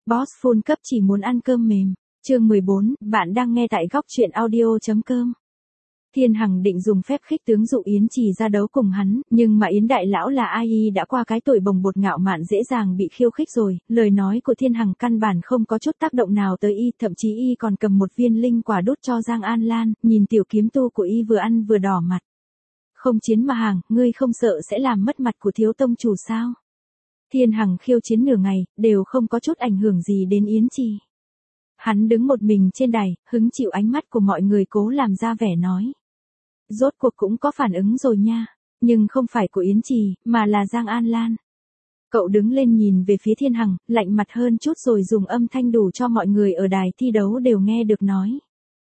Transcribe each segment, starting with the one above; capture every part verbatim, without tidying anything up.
Boss full cấp chỉ muốn ăn cơm mềm. Chương mười bốn, bạn đang nghe tại góc truyện audio.com. Thiên Hằng định dùng phép khích tướng dụ Yến Trì ra đấu cùng hắn, nhưng mà Yến Đại Lão là ai y đã qua cái tuổi bồng bột ngạo mạn dễ dàng bị khiêu khích rồi, lời nói của Thiên Hằng căn bản không có chút tác động nào tới y, thậm chí y còn cầm một viên linh quả đút cho Giang An Lan, nhìn tiểu kiếm tu của y vừa ăn vừa đỏ mặt. Không chiến mà hàng, ngươi không sợ sẽ làm mất mặt của thiếu tông chủ sao? Thiên Hằng khiêu chiến nửa ngày, đều không có chút ảnh hưởng gì đến Yến Trì. Hắn đứng một mình trên đài, hứng chịu ánh mắt của mọi người cố làm ra vẻ nói. Rốt cuộc cũng có phản ứng rồi nha, nhưng không phải của Yến Trì, mà là Giang An Lan. Cậu đứng lên nhìn về phía Thiên Hằng, lạnh mặt hơn chút rồi dùng âm thanh đủ cho mọi người ở đài thi đấu đều nghe được nói.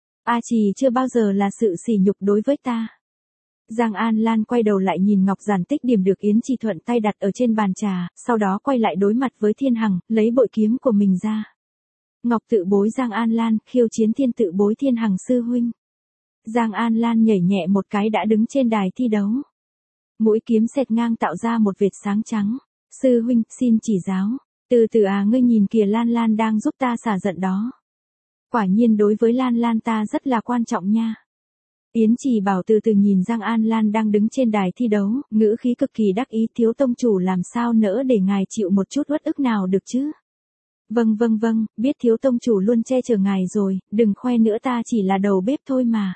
A Trì chưa bao giờ là sự sỉ nhục đối với ta. Giang An Lan quay đầu lại nhìn ngọc giản tích điểm được Yến Trì thuận tay đặt ở trên bàn trà, sau đó quay lại đối mặt với Thiên Hằng, lấy bội kiếm của mình ra. Ngọc tự bối Giang An Lan, khiêu chiến thiên tự bối Thiên Hằng sư huynh. Giang An Lan nhảy nhẹ một cái đã đứng trên đài thi đấu. Mũi kiếm xẹt ngang tạo ra một vệt sáng trắng. Sư huynh, xin chỉ giáo. Từ từ à, ngươi nhìn kìa, Lan Lan đang giúp ta xả giận đó. Quả nhiên đối với Lan Lan ta rất là quan trọng nha. Yến Trì bảo từ từ nhìn Giang An Lan đang đứng trên đài thi đấu, ngữ khí cực kỳ đắc ý, thiếu tông chủ làm sao nỡ để ngài chịu một chút uất ức nào được chứ. Vâng vâng vâng, biết thiếu tông chủ luôn che chở ngài rồi, đừng khoe nữa, ta chỉ là đầu bếp thôi mà.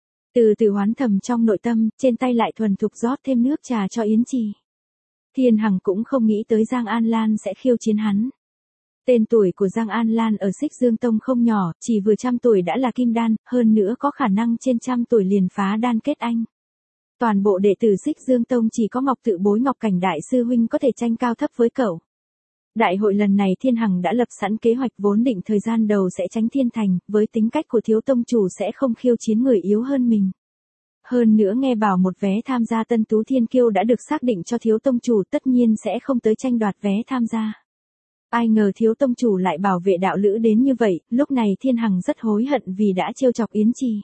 Từ từ hoán thầm trong nội tâm, trên tay lại thuần thục rót thêm nước trà cho Yến Trì. Thiên Hằng cũng không nghĩ tới Giang An Lan sẽ khiêu chiến hắn. Tên tuổi của Giang An Lan ở Xích Dương Tông không nhỏ, chỉ vừa trăm tuổi đã là kim đan, hơn nữa có khả năng trên trăm tuổi liền phá đan kết anh. Toàn bộ đệ tử Xích Dương Tông chỉ có Ngọc tự bối Ngọc Cảnh đại sư huynh có thể tranh cao thấp với cậu. Đại hội lần này Thiên Hằng đã lập sẵn kế hoạch, vốn định thời gian đầu sẽ tránh thiên thành, với tính cách của thiếu tông chủ sẽ không khiêu chiến người yếu hơn mình. Hơn nữa nghe bảo một vé tham gia Tân Tú Thiên Kiêu đã được xác định cho thiếu tông chủ, tất nhiên sẽ không tới tranh đoạt vé tham gia. Ai ngờ thiếu tông chủ lại bảo vệ đạo lữ đến như vậy, lúc này Thiên Hằng rất hối hận vì đã trêu chọc Yến Trì.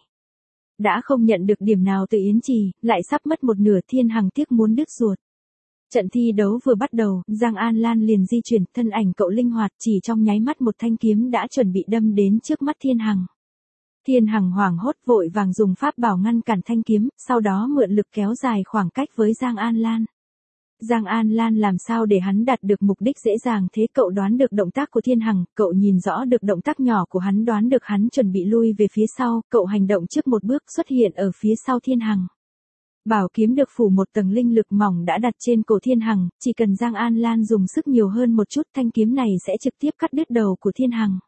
Đã không nhận được điểm nào từ Yến Trì, lại sắp mất một nửa, Thiên Hằng tiếc muốn đứt ruột. Trận thi đấu vừa bắt đầu, Giang An Lan liền di chuyển, thân ảnh cậu linh hoạt, chỉ trong nháy mắt một thanh kiếm đã chuẩn bị đâm đến trước mắt Thiên Hằng. Thiên Hằng hoảng hốt vội vàng dùng pháp bảo ngăn cản thanh kiếm, sau đó mượn lực kéo dài khoảng cách với Giang An Lan. Giang An Lan làm sao để hắn đạt được mục đích dễ dàng thế, cậu đoán được động tác của Thiên Hằng, cậu nhìn rõ được động tác nhỏ của hắn, đoán được hắn chuẩn bị lui về phía sau, cậu hành động trước một bước xuất hiện ở phía sau Thiên Hằng. Bảo kiếm được phủ một tầng linh lực mỏng đã đặt trên cổ Thiên Hằng, chỉ cần Giang An Lan dùng sức nhiều hơn một chút, thanh kiếm này sẽ trực tiếp cắt đứt đầu của Thiên Hằng.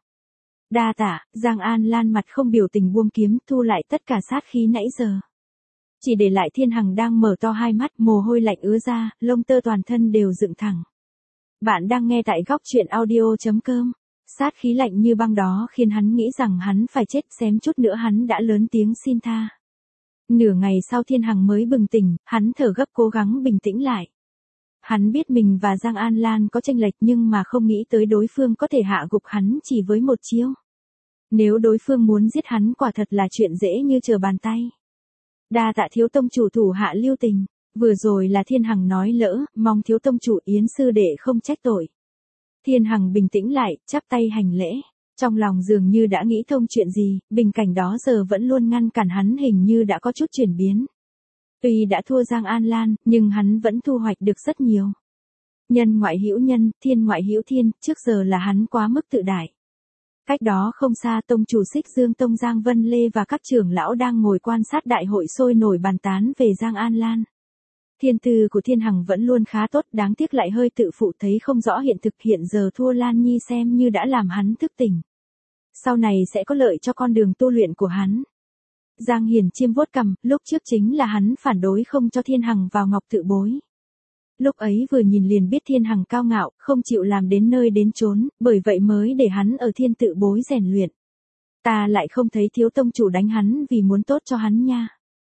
Đa tạ, Giang An Lan mặt không biểu tình buông kiếm, thu lại tất cả sát khí nãy giờ. Chỉ để lại Thiên Hằng đang mở to hai mắt, mồ hôi lạnh ứa ra, lông tơ toàn thân đều dựng thẳng. Bạn đang nghe tại góc truyện audio.com. Sát khí lạnh như băng đó khiến hắn nghĩ rằng hắn phải chết, xém chút nữa hắn đã lớn tiếng xin tha. Nửa ngày sau Thiên Hằng mới bừng tỉnh, hắn thở gấp cố gắng bình tĩnh lại. Hắn biết mình và Giang An Lan có chênh lệch nhưng mà không nghĩ tới đối phương có thể hạ gục hắn chỉ với một chiêu. Nếu đối phương muốn giết hắn quả thật là chuyện dễ như trở bàn tay. Đa tạ thiếu tông chủ, thủ hạ lưu tình. Vừa rồi là Thiên Hằng nói lỡ, mong thiếu tông chủ Yến sư đệ không trách tội. Thiên Hằng bình tĩnh lại, chắp tay hành lễ. Trong lòng dường như đã nghĩ thông chuyện gì, bình cảnh đó giờ vẫn luôn ngăn cản hắn hình như đã có chút chuyển biến. Tuy đã thua Giang An Lan, nhưng hắn vẫn thu hoạch được rất nhiều. Nhân ngoại hữu nhân, thiên ngoại hữu thiên, trước giờ là hắn quá mức tự đại. Cách đó không xa, tông chủ Xích Dương Tông Giang Vân Lê và các trưởng lão đang ngồi quan sát đại hội sôi nổi bàn tán về Giang An Lan. Thiên tư của Thiên Hằng vẫn luôn khá tốt, đáng tiếc lại hơi tự phụ, thấy không rõ hiện thực, hiện giờ thua Lan Nhi xem như đã làm hắn thức tỉnh. Sau này sẽ có lợi cho con đường tu luyện của hắn. Giang Hiền Chiêm vuốt cằm, lúc trước chính là hắn phản đối không cho Thiên Hằng vào Ngọc tự bối. Lúc ấy vừa nhìn liền biết Thiên Hằng cao ngạo, không chịu làm đến nơi đến chốn, bởi vậy mới để hắn ở thiên tự bối rèn luyện. Ta lại không thấy thiếu tông chủ đánh hắn vì muốn tốt cho hắn nha.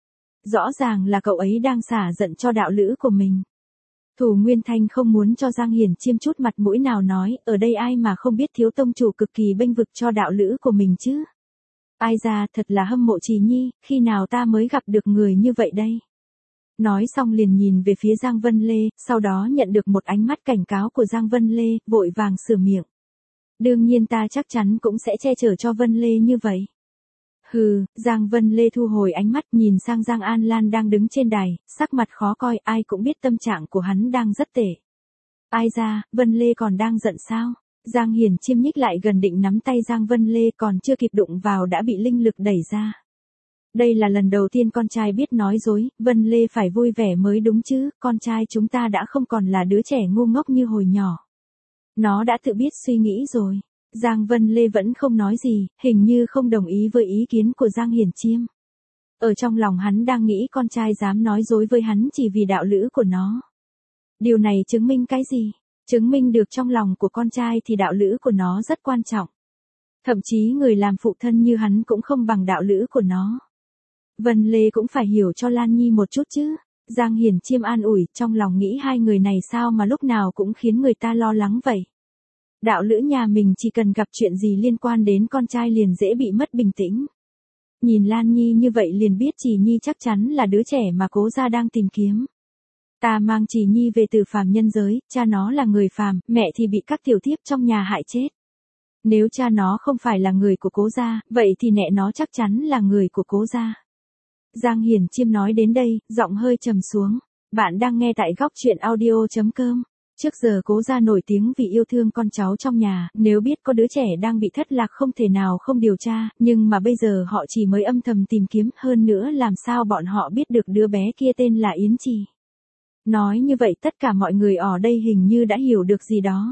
Rõ ràng là cậu ấy đang xả giận cho đạo lữ của mình. Thủ Nguyên Thanh không muốn cho Giang Hiền Chiêm chút mặt mũi nào nói, ở đây ai mà không biết thiếu tông chủ cực kỳ bênh vực cho đạo lữ của mình chứ. Ai ra, thật là hâm mộ Trì Nhi, khi nào ta mới gặp được người như vậy đây. Nói xong liền nhìn về phía Giang Vân Lê, sau đó nhận được một ánh mắt cảnh cáo của Giang Vân Lê, vội vàng sửa miệng. Đương nhiên ta chắc chắn cũng sẽ che chở cho Vân Lê như vậy. Hừ, Giang Vân Lê thu hồi ánh mắt nhìn sang Giang An Lan đang đứng trên đài, sắc mặt khó coi, ai cũng biết tâm trạng của hắn đang rất tệ. Ai ra, Vân Lê còn đang giận sao? Giang Hiền Chiêm nhích lại gần định nắm tay Giang Vân Lê còn chưa kịp đụng vào đã bị linh lực đẩy ra. Đây là lần đầu tiên con trai biết nói dối, Vân Lê phải vui vẻ mới đúng chứ, con trai chúng ta đã không còn là đứa trẻ ngu ngốc như hồi nhỏ. Nó đã tự biết suy nghĩ rồi. Giang Vân Lê vẫn không nói gì, hình như không đồng ý với ý kiến của Giang Hiền Chiêm. Ở trong lòng hắn đang nghĩ con trai dám nói dối với hắn chỉ vì đạo lữ của nó. Điều này chứng minh cái gì? Chứng minh được trong lòng của con trai thì đạo lữ của nó rất quan trọng. Thậm chí người làm phụ thân như hắn cũng không bằng đạo lữ của nó. Vân Lê cũng phải hiểu cho Lan Nhi một chút chứ. Giang Hiền Chiêm an ủi, trong lòng nghĩ hai người này sao mà lúc nào cũng khiến người ta lo lắng vậy. Đạo lữ nhà mình chỉ cần gặp chuyện gì liên quan đến con trai liền dễ bị mất bình tĩnh. Nhìn Lan Nhi như vậy liền biết Trì Nhi chắc chắn là đứa trẻ mà Cố gia đang tìm kiếm. Ta mang Trì Nhi về từ phàm nhân giới, cha nó là người phàm, mẹ thì bị các tiểu thiếp trong nhà hại chết. Nếu cha nó không phải là người của Cố gia, vậy thì mẹ nó chắc chắn là người của Cố gia. Giang Hiền Chiêm nói đến đây, giọng hơi trầm xuống. Bạn đang nghe tại góc truyện audio chấm com. Trước giờ Cố gia nổi tiếng vì yêu thương con cháu trong nhà, nếu biết có đứa trẻ đang bị thất lạc không thể nào không điều tra, nhưng mà bây giờ họ chỉ mới âm thầm tìm kiếm, hơn nữa làm sao bọn họ biết được đứa bé kia tên là Yến Trì. Nói như vậy tất cả mọi người ở đây hình như đã hiểu được gì đó.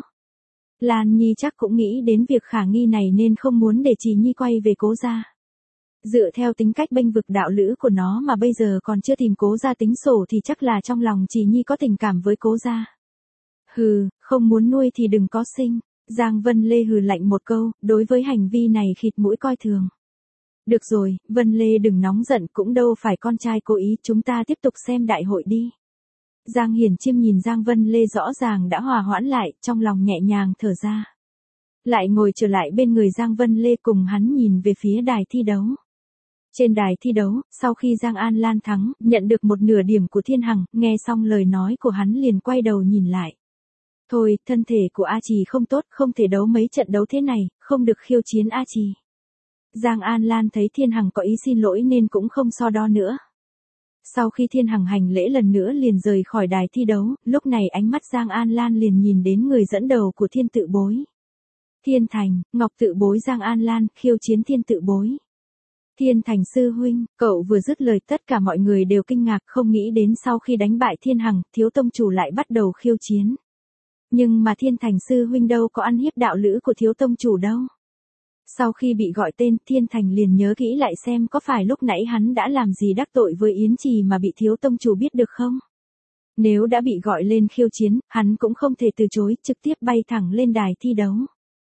Lan Nhi chắc cũng nghĩ đến việc khả nghi này nên không muốn để Trì Nhi quay về Cố gia. Dựa theo tính cách bênh vực đạo lữ của nó mà bây giờ còn chưa tìm Cố gia tính sổ thì chắc là trong lòng Trì Nhi có tình cảm với Cố gia. Hừ, không muốn nuôi thì đừng có sinh. Giang Vân Lê hừ lạnh một câu, đối với hành vi này khịt mũi coi thường. Được rồi, Vân Lê đừng nóng giận, cũng đâu phải con trai cố ý, chúng ta tiếp tục xem đại hội đi. Giang Hiền Chiêm nhìn Giang Vân Lê rõ ràng đã hòa hoãn lại, trong lòng nhẹ nhàng thở ra. Lại ngồi trở lại bên người Giang Vân Lê cùng hắn nhìn về phía đài thi đấu. Trên đài thi đấu, sau khi Giang An Lan thắng, nhận được một nửa điểm của Thiên Hằng, nghe xong lời nói của hắn liền quay đầu nhìn lại. Thôi, thân thể của A Trì không tốt, không thể đấu mấy trận đấu thế này, không được khiêu chiến A Trì. Giang An Lan thấy Thiên Hằng có ý xin lỗi nên cũng không so đo nữa. Sau khi Thiên Hằng hành lễ lần nữa liền rời khỏi đài thi đấu, lúc này ánh mắt Giang An Lan liền nhìn đến người dẫn đầu của Thiên Tự Bối. Thiên Thành, Ngọc Tự Bối Giang An Lan, khiêu chiến Thiên Tự Bối. Thiên Thành sư huynh, cậu vừa dứt lời tất cả mọi người đều kinh ngạc không nghĩ đến sau khi đánh bại Thiên Hằng, thiếu tông chủ lại bắt đầu khiêu chiến. Nhưng mà Thiên Thành sư huynh đâu có ăn hiếp đạo lữ của thiếu tông chủ đâu. Sau khi bị gọi tên, Thiên Thành liền nhớ kỹ lại xem có phải lúc nãy hắn đã làm gì đắc tội với Yến Trì mà bị thiếu tông chủ biết được không. Nếu đã bị gọi lên khiêu chiến, hắn cũng không thể từ chối, trực tiếp bay thẳng lên đài thi đấu.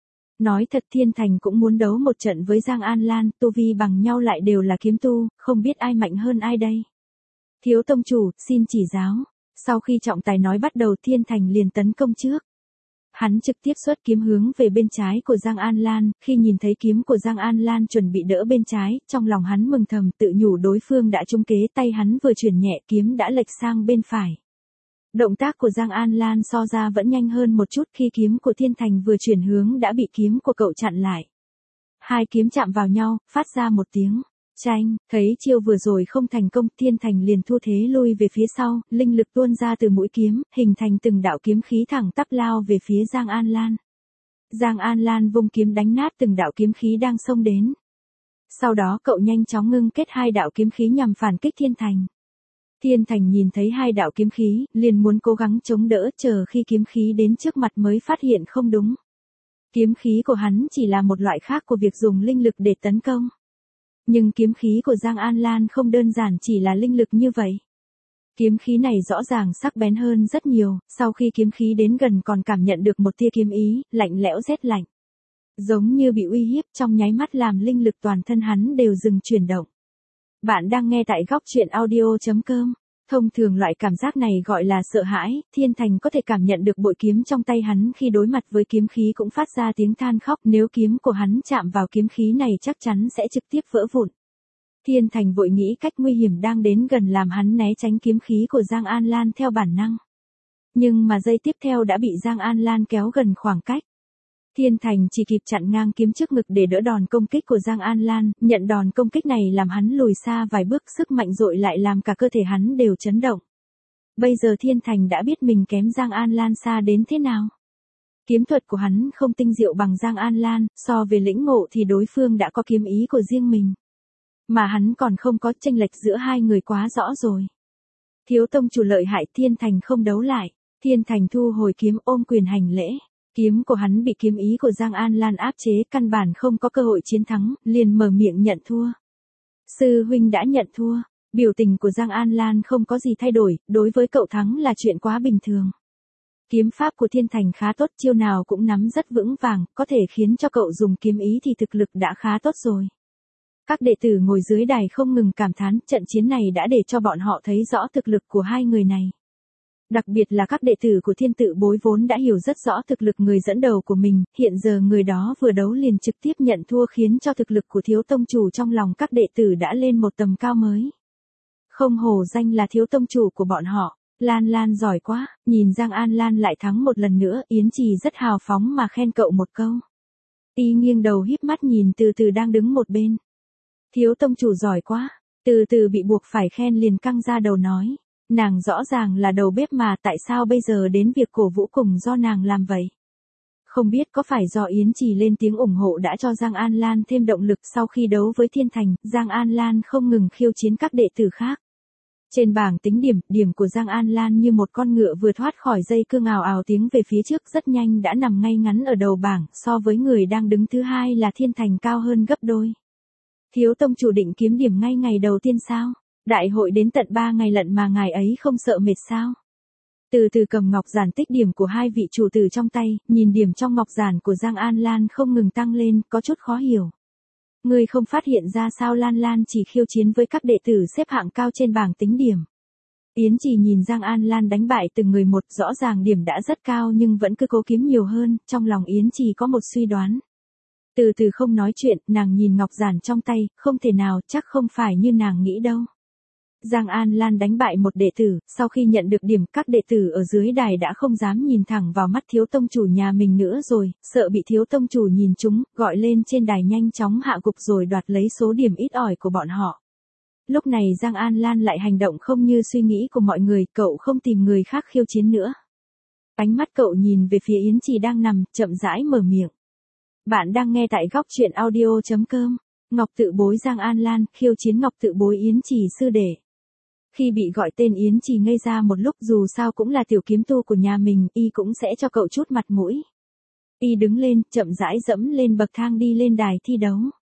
Nói thật Thiên Thành cũng muốn đấu một trận với Giang An Lan, tu vi bằng nhau lại đều là kiếm tu, không biết ai mạnh hơn ai đây. Thiếu tông chủ, xin chỉ giáo. Sau khi trọng tài nói bắt đầu Thiên Thành liền tấn công trước. Hắn trực tiếp xuất kiếm hướng về bên trái của Giang An Lan, khi nhìn thấy kiếm của Giang An Lan chuẩn bị đỡ bên trái, trong lòng hắn mừng thầm tự nhủ đối phương đã trúng kế, tay hắn vừa chuyển nhẹ kiếm đã lệch sang bên phải. Động tác của Giang An Lan so ra vẫn nhanh hơn một chút khi kiếm của Thiên Thành vừa chuyển hướng đã bị kiếm của cậu chặn lại. Hai kiếm chạm vào nhau, phát ra một tiếng. Chanh, thấy chiêu vừa rồi không thành công, Thiên Thành liền thu thế lui về phía sau, linh lực tuôn ra từ mũi kiếm, hình thành từng đạo kiếm khí thẳng tắp lao về phía Giang An Lan. Giang An Lan vung kiếm đánh nát từng đạo kiếm khí đang xông đến. Sau đó cậu nhanh chóng ngưng kết hai đạo kiếm khí nhằm phản kích Thiên Thành. Thiên Thành nhìn thấy hai đạo kiếm khí, liền muốn cố gắng chống đỡ, chờ khi kiếm khí đến trước mặt mới phát hiện không đúng. Kiếm khí của hắn chỉ là một loại khác của việc dùng linh lực để tấn công. Nhưng kiếm khí của Giang An Lan không đơn giản chỉ là linh lực như vậy. Kiếm khí này rõ ràng sắc bén hơn rất nhiều, sau khi kiếm khí đến gần còn cảm nhận được một tia kiếm ý, lạnh lẽo rét lạnh. Giống như bị uy hiếp trong nháy mắt làm linh lực toàn thân hắn đều dừng chuyển động. Bạn đang nghe tại góc truyện audio chấm com. Thông thường loại cảm giác này gọi là sợ hãi, Thiên Thành có thể cảm nhận được bội kiếm trong tay hắn khi đối mặt với kiếm khí cũng phát ra tiếng than khóc, nếu kiếm của hắn chạm vào kiếm khí này chắc chắn sẽ trực tiếp vỡ vụn. Thiên Thành vội nghĩ cách nguy hiểm đang đến gần làm hắn né tránh kiếm khí của Giang An Lan theo bản năng. Nhưng mà giây tiếp theo đã bị Giang An Lan kéo gần khoảng cách. Thiên Thành chỉ kịp chặn ngang kiếm trước ngực để đỡ đòn công kích của Giang An Lan, nhận đòn công kích này làm hắn lùi xa vài bước, sức mạnh dội lại làm cả cơ thể hắn đều chấn động. Bây giờ Thiên Thành đã biết mình kém Giang An Lan xa đến thế nào. Kiếm thuật của hắn không tinh diệu bằng Giang An Lan, so về lĩnh ngộ thì đối phương đã có kiếm ý của riêng mình. Mà hắn còn không có, chênh lệch giữa hai người quá rõ rồi. Thiếu tông chủ lợi hại, Thiên Thành không đấu lại. Thiên Thành thu hồi kiếm, ôm quyền hành lễ. Kiếm của hắn bị kiếm ý của Giang An Lan áp chế, căn bản không có cơ hội chiến thắng, liền mở miệng nhận thua. Sư huynh đã nhận thua. Biểu tình của Giang An Lan không có gì thay đổi, đối với cậu thắng là chuyện quá bình thường. Kiếm pháp của Thiên Thành khá tốt, chiêu nào cũng nắm rất vững vàng, có thể khiến cho cậu dùng kiếm ý thì thực lực đã khá tốt rồi. Các đệ tử ngồi dưới đài không ngừng cảm thán, trận chiến này đã để cho bọn họ thấy rõ thực lực của hai người này. Đặc biệt là các đệ tử của Thiên Tự Bối vốn đã hiểu rất rõ thực lực người dẫn đầu của mình, hiện giờ người đó vừa đấu liền trực tiếp nhận thua khiến cho thực lực của thiếu tông chủ trong lòng các đệ tử đã lên một tầm cao mới. Không hổ danh là thiếu tông chủ của bọn họ, Lan Lan giỏi quá, nhìn Giang An Lan lại thắng một lần nữa, Yến Trì rất hào phóng mà khen cậu một câu. Y nghiêng đầu híp mắt nhìn Từ Từ đang đứng một bên. Thiếu tông chủ giỏi quá, Từ Từ bị buộc phải khen liền căng ra đầu nói. Nàng rõ ràng là đầu bếp mà tại sao bây giờ đến việc cổ vũ cùng do nàng làm vậy? Không biết có phải do Yến Trì lên tiếng ủng hộ đã cho Giang An Lan thêm động lực sau khi đấu với Thiên Thành, Giang An Lan không ngừng khiêu chiến các đệ tử khác. Trên bảng tính điểm, điểm của Giang An Lan như một con ngựa vừa thoát khỏi dây cương ào ào tiến về phía trước rất nhanh đã nằm ngay ngắn ở đầu bảng, so với người đang đứng thứ hai là Thiên Thành cao hơn gấp đôi. Thiếu tông chủ định kiếm điểm ngay ngày đầu tiên sao? Đại hội đến tận ba ngày lận mà ngài ấy không sợ mệt sao? Từ Từ cầm ngọc giản tích điểm của hai vị chủ tử trong tay, nhìn điểm trong ngọc giản của Giang An Lan không ngừng tăng lên, có chút khó hiểu. Ngươi không phát hiện ra sao Lan Lan chỉ khiêu chiến với các đệ tử xếp hạng cao trên bảng tính điểm. Yến Trì nhìn Giang An Lan đánh bại từng người một, rõ ràng điểm đã rất cao nhưng vẫn cứ cố kiếm nhiều hơn, trong lòng Yến Trì có một suy đoán. Từ Từ không nói chuyện, nàng nhìn ngọc giản trong tay, không thể nào, chắc không phải như nàng nghĩ đâu. Giang An Lan đánh bại một đệ tử, sau khi nhận được điểm, các đệ tử ở dưới đài đã không dám nhìn thẳng vào mắt thiếu tông chủ nhà mình nữa rồi, sợ bị thiếu tông chủ nhìn trúng, gọi lên trên đài nhanh chóng hạ gục rồi đoạt lấy số điểm ít ỏi của bọn họ. Lúc này Giang An Lan lại hành động không như suy nghĩ của mọi người, cậu không tìm người khác khiêu chiến nữa. Ánh mắt cậu nhìn về phía Yến Trì đang nằm, chậm rãi mở miệng. Bạn đang nghe tại góc truyện audio chấm com. Ngọc Tự Bối Giang An Lan khiêu chiến Ngọc Tự Bối Yến Trì sư đệ. Khi bị gọi tên Yến Trì ngây ra một lúc, dù sao cũng là tiểu kiếm tu của nhà mình, y cũng sẽ cho cậu chút mặt mũi. Y đứng lên, chậm rãi dẫm lên bậc thang đi lên đài thi đấu.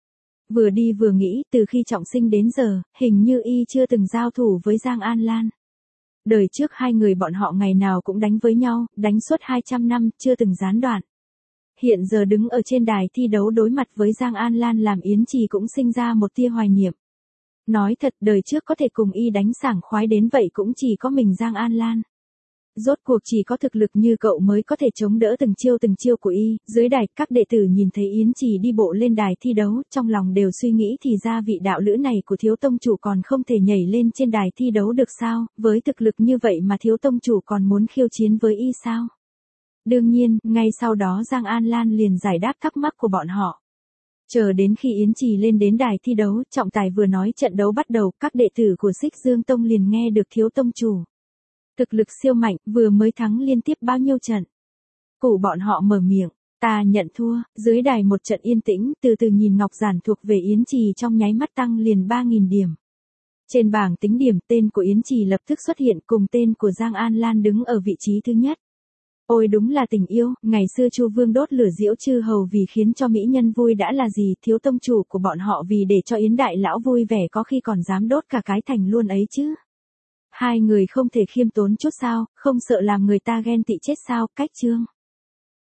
Vừa đi vừa nghĩ, từ khi trọng sinh đến giờ, hình như y chưa từng giao thủ với Giang An Lan. Đời trước hai người bọn họ ngày nào cũng đánh với nhau, đánh suốt hai trăm năm, chưa từng gián đoạn. Hiện giờ đứng ở trên đài thi đấu đối mặt với Giang An Lan làm Yến Trì cũng sinh ra một tia hoài niệm. Nói thật, đời trước có thể cùng y đánh sảng khoái đến vậy cũng chỉ có mình Giang An Lan. Rốt cuộc chỉ có thực lực như cậu mới có thể chống đỡ từng chiêu từng chiêu của y. Dưới đài, các đệ tử nhìn thấy Yến Trì đi bộ lên đài thi đấu, trong lòng đều suy nghĩ thì ra vị đạo lữ này của thiếu tông chủ còn không thể nhảy lên trên đài thi đấu được sao, với thực lực như vậy mà thiếu tông chủ còn muốn khiêu chiến với y sao? Đương nhiên, ngay sau đó Giang An Lan liền giải đáp thắc mắc của bọn họ. Chờ đến khi Yến Trì lên đến đài thi đấu, trọng tài vừa nói trận đấu bắt đầu, các đệ tử của Xích Dương Tông liền nghe được thiếu tông chủ. Thực lực siêu mạnh, vừa mới thắng liên tiếp bao nhiêu trận. Cụ bọn họ mở miệng, ta nhận thua, dưới đài một trận yên tĩnh, từ từ nhìn ngọc giản thuộc về Yến Trì trong nháy mắt tăng liền ba nghìn điểm. Trên bảng tính điểm, tên của Yến Trì lập tức xuất hiện cùng tên của Giang An Lan đứng ở vị trí thứ nhất. Ôi đúng là tình yêu, ngày xưa Chu Vương đốt lửa diễu chư hầu vì khiến cho mỹ nhân vui đã là gì, thiếu tông chủ của bọn họ vì để cho Yến đại lão vui vẻ có khi còn dám đốt cả cái thành luôn ấy chứ. Hai người không thể khiêm tốn chút sao, không sợ làm người ta ghen tị chết sao, cách chương.